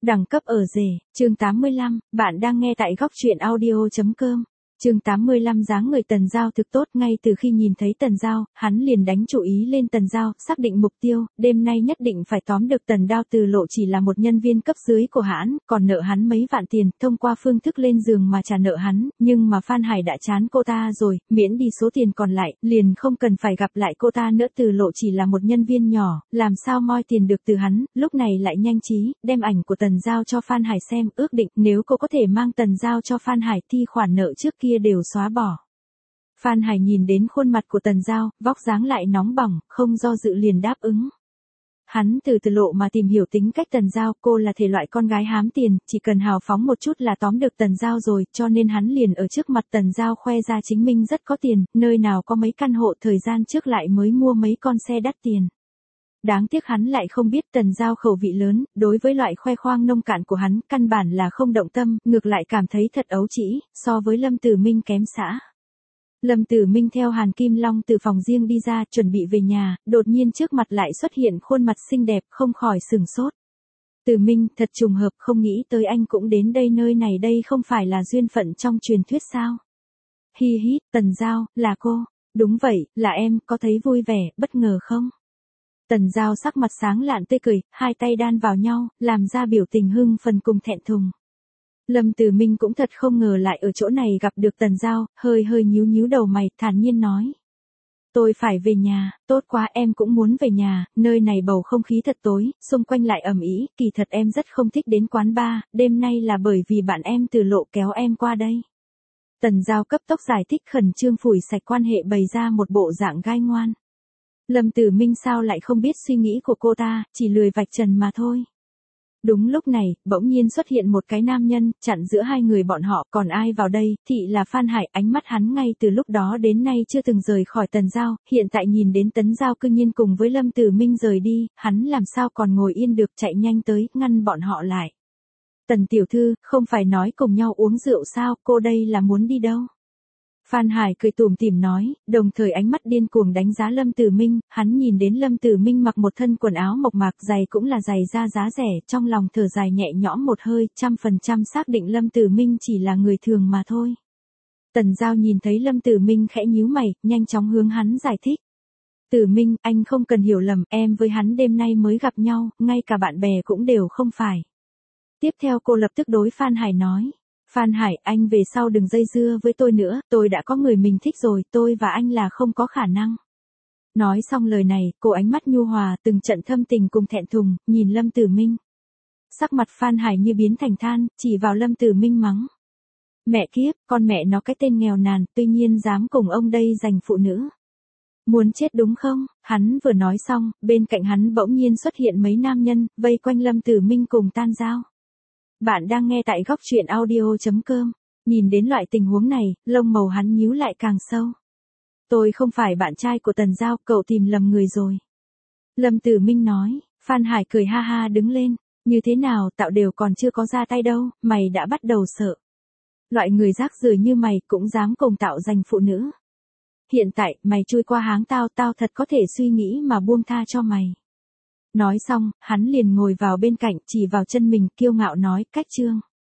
Đẳng cấp ở rể, chương 85, bạn đang nghe tại góc truyện audio.com. Chương 85 dáng người Tần Giao thực tốt, ngay từ khi nhìn thấy Tần Giao, hắn liền đánh chú ý lên Tần Giao, xác định mục tiêu, đêm nay nhất định phải tóm được Tần Đao. Từ Lộ chỉ là một nhân viên cấp dưới của hắn, còn nợ hắn mấy vạn tiền, thông qua phương thức lên giường mà trả nợ hắn, nhưng mà Phan Hải đã chán cô ta rồi, miễn đi số tiền còn lại, liền không cần phải gặp lại cô ta nữa. Từ Lộ chỉ là một nhân viên nhỏ, làm sao moi tiền được từ hắn, lúc này lại nhanh trí, đem ảnh của Tần Giao cho Phan Hải xem, ước định nếu cô có thể mang Tần Giao cho Phan Hải thì khoản nợ trước kia đều xóa bỏ. Phan Hải nhìn đến khuôn mặt của Tần Giao, vóc dáng lại nóng bỏng, không do dự liền đáp ứng. Hắn từ Từ Lộ mà tìm hiểu tính cách Tần Giao, cô là thể loại con gái hám tiền, chỉ cần hào phóng một chút là tóm được Tần Giao rồi, cho nên hắn liền ở trước mặt Tần Giao khoe ra chính mình rất có tiền, nơi nào có mấy căn hộ, thời gian trước lại mới mua mấy con xe đắt tiền. Đáng tiếc hắn lại không biết Tần Giao khẩu vị lớn, đối với loại khoe khoang nông cạn của hắn, căn bản là không động tâm, ngược lại cảm thấy thật ấu trĩ, so với Lâm Tử Minh kém xa. Lâm Tử Minh theo Hàn Kim Long từ phòng riêng đi ra, chuẩn bị về nhà, đột nhiên trước mặt lại xuất hiện khuôn mặt xinh đẹp, không khỏi sửng sốt. Tử Minh, thật trùng hợp, không nghĩ tới anh cũng đến đây, nơi này đây không phải là duyên phận trong truyền thuyết sao? Hi hi, Tần Giao, là cô. Đúng vậy, là em, có thấy vui vẻ, bất ngờ không? Tần Giao sắc mặt sáng lạn tươi cười, hai tay đan vào nhau, làm ra biểu tình hưng phấn cùng thẹn thùng. Lâm Tử Minh cũng thật không ngờ lại ở chỗ này gặp được Tần Giao, hơi nhíu nhíu đầu mày, thản nhiên nói. Tôi phải về nhà, tốt quá, em cũng muốn về nhà, nơi này bầu không khí thật tối, xung quanh lại ầm ĩ, kỳ thật em rất không thích đến quán bar, đêm nay là bởi vì bạn em Từ Lộ kéo em qua đây. Tần Giao cấp tốc giải thích, khẩn trương phủi sạch quan hệ, bày ra một bộ dạng gai ngoan. Lâm Tử Minh sao lại không biết suy nghĩ của cô ta, chỉ lười vạch trần mà thôi. Đúng lúc này, bỗng nhiên xuất hiện một cái nam nhân, chặn giữa hai người bọn họ, còn ai vào đây, thì là Phan Hải, ánh mắt hắn ngay từ lúc đó đến nay chưa từng rời khỏi Tần Giao, hiện tại nhìn đến Tần Giao cư nhiên cùng với Lâm Tử Minh rời đi, hắn làm sao còn ngồi yên được, chạy nhanh tới, ngăn bọn họ lại. Tần tiểu thư, không phải nói cùng nhau uống rượu sao, cô đây là muốn đi đâu? Phan Hải cười tủm tỉm nói, đồng thời ánh mắt điên cuồng đánh giá Lâm Tử Minh, hắn nhìn đến Lâm Tử Minh mặc một thân quần áo mộc mạc, giày cũng là giày da giá rẻ, trong lòng thở dài nhẹ nhõm một hơi, 100% xác định Lâm Tử Minh chỉ là người thường mà thôi. Tần Giao nhìn thấy Lâm Tử Minh khẽ nhíu mày, nhanh chóng hướng hắn giải thích. Tử Minh, anh không cần hiểu lầm, em với hắn đêm nay mới gặp nhau, ngay cả bạn bè cũng đều không phải. Tiếp theo cô lập tức đối Phan Hải nói. Phan Hải, anh về sau đừng dây dưa với tôi nữa, tôi đã có người mình thích rồi, tôi và anh là không có khả năng. Nói xong lời này, cô ánh mắt nhu hòa, từng trận thâm tình cùng thẹn thùng, nhìn Lâm Tử Minh. Sắc mặt Phan Hải như biến thành than, chỉ vào Lâm Tử Minh mắng. Mẹ kiếp, con mẹ nó cái tên nghèo nàn, tuy nhiên dám cùng ông đây giành phụ nữ. Muốn chết đúng không? Hắn vừa nói xong, bên cạnh hắn bỗng nhiên xuất hiện mấy nam nhân, vây quanh Lâm Tử Minh cùng Tan Giao. Bạn đang nghe tại góc truyện audio.com. Nhìn đến loại tình huống này, lông màu hắn nhíu lại càng sâu. Tôi không phải bạn trai của Tần Giao, cậu tìm lầm người rồi. Lâm Tử Minh nói. Phan Hải cười ha ha đứng lên. Như thế nào, tạo đều còn chưa có ra tay đâu, mày đã bắt đầu sợ. Loại người rác rưởi như mày cũng dám cùng tạo giành phụ nữ. Hiện tại, mày chui qua háng tao, tao thật có thể suy nghĩ mà buông tha cho mày. Nói xong, hắn liền ngồi vào bên cạnh, chỉ vào chân mình, kiêu ngạo nói, cách chương.